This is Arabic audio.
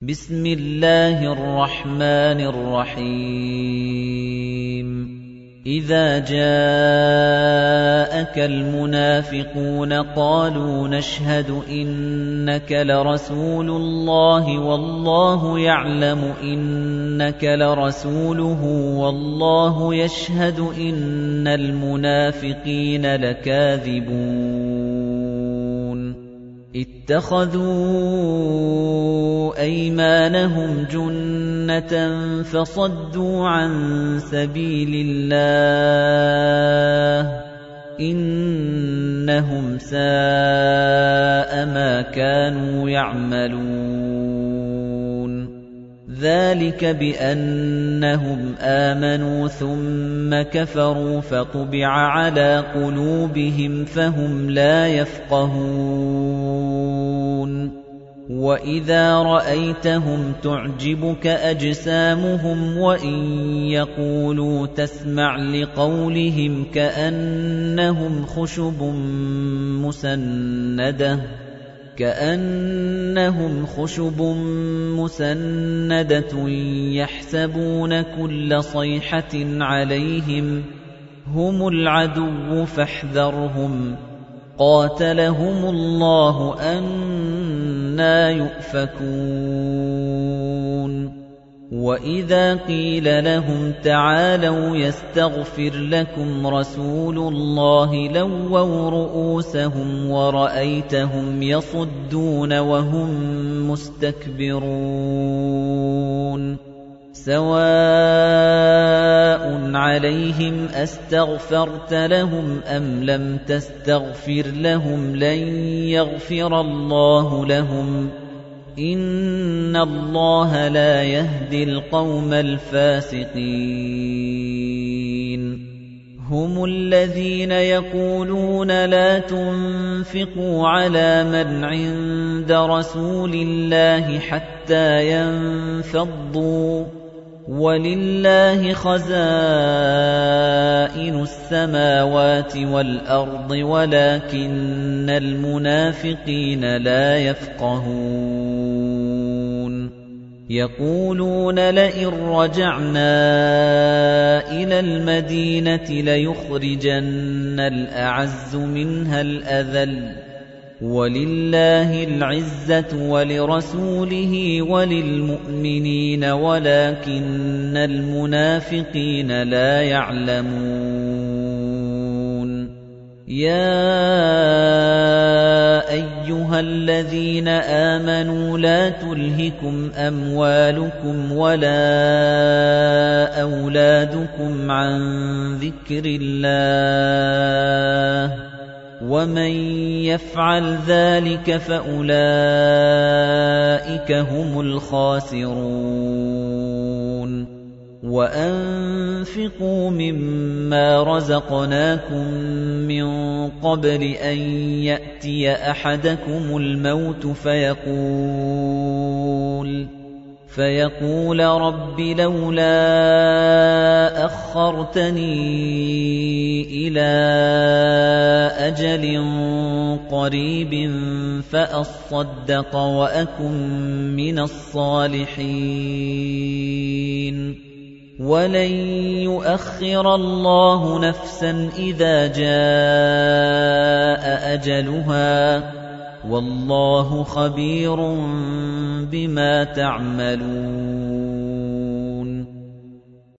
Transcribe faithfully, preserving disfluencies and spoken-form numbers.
بسم الله الرحمن الرحيم إذا جاءك المنافقون قالوا نشهد إنك لرسول الله والله يعلم إنك لرسوله والله يشهد إن المنافقين لكاذبون اتخذوا أيمانهم جنة فصدوا عن سبيل الله إنهم ساء ما كانوا يعملون ذلك بأنهم آمنوا ثم كفروا فطبع على قلوبهم فهم لا يفقهون وَإِذَا رَأَيْتَهُمْ تُعْجِبُكَ أَجْسَامُهُمْ وَإِن يَقُولُوا تَسْمَعْ لِقَوْلِهِمْ كَأَنَّهُمْ خُشُبٌ مُّسَنَّدَةٌ كَأَنَّهُمْ خُشُبٌ مُّسَنَّدَةٌ يَحْسَبُونَ كُلَّ صَيْحَةٍ عَلَيْهِمْ هُمُ الْعَدُوُّ فَاحْذَرْهُمْ قَاتَلَهُمُ اللَّهُ أَنَّىٰ يُؤْفَكُونَ وَإِذَا قِيلَ لَهُمْ تَعَالَوْا يَسْتَغْفِرْ لَكُمْ رَسُولُ اللَّهِ لَوَّوْا رُءُوسَهُمْ وَرَأَيْتَهُمْ يَصُدُّونَ وَهُمْ مُسْتَكْبِرُونَ سَوَاءٌ عَلَيْهِمْ أَسْتَغْفَرْتَ لَهُمْ أَمْ لَمْ تَسْتَغْفِرْ لَهُمْ لَن يَغْفِرَ اللَّهُ لَهُمْ إِنَّ اللَّهَ لَا يَهْدِي الْقَوْمَ الْفَاسِقِينَ هُمُ الَّذِينَ يَقُولُونَ لَا تُنفِقُوا عَلَى مَنْ عِندَ رَسُولِ اللَّهِ حَتَّى يَنفَضُّوا وَلِلَّهِ خَزَائِنُ السَّمَاوَاتِ وَالْأَرْضِ وَلَكِنَّ الْمُنَافِقِينَ لَا يَفْقَهُونَ يَقُولُونَ لَئِن رَّجَعْنَا إِلَى الْمَدِينَةِ لَيُخْرِجَنَّ الْأَعَزُّ مِنْهَا الْأَذَلَّ وَلِلَّهِ الْعِزَّةُ وَلِرَسُولِهِ وَلِلْمُؤْمِنِينَ وَلَكِنَّ الْمُنَافِقِينَ لَا يَعْلَمُونَ يَا أَيُّهَا الَّذِينَ آمَنُوا لَا تُلْهِكُمْ أَمْوَالُكُمْ وَلَا أَوْلَادُكُمْ عَن ذِكْرِ اللَّهِ وَمَن يَفْعَلْ ذَلِكَ فَأُولَئِكَ هُمُ الْخَاسِرُونَ وَأَنفِقُوا مِمَّا رَزَقْنَاكُم مِّن قَبْلِ أَن يَأْتِيَ أَحَدَكُمُ الْمَوْتُ فَيَقُولَ فَيَقُولَ رَبِّ لَوْلَا أَخَّرْتَنِي إِلَىٰ أَجَلٍ قَرِيبٍ فَأَصَّدَّقَ وَأَكُن مِّنَ الصَّالِحِينَ وَلَن يُؤَخِّرَ اللَّهُ نَفْسًا إِذَا جَاءَ أَجَلُهَا وَاللَّهُ خَبِيرٌ بِمَا تَعْمَلُونَ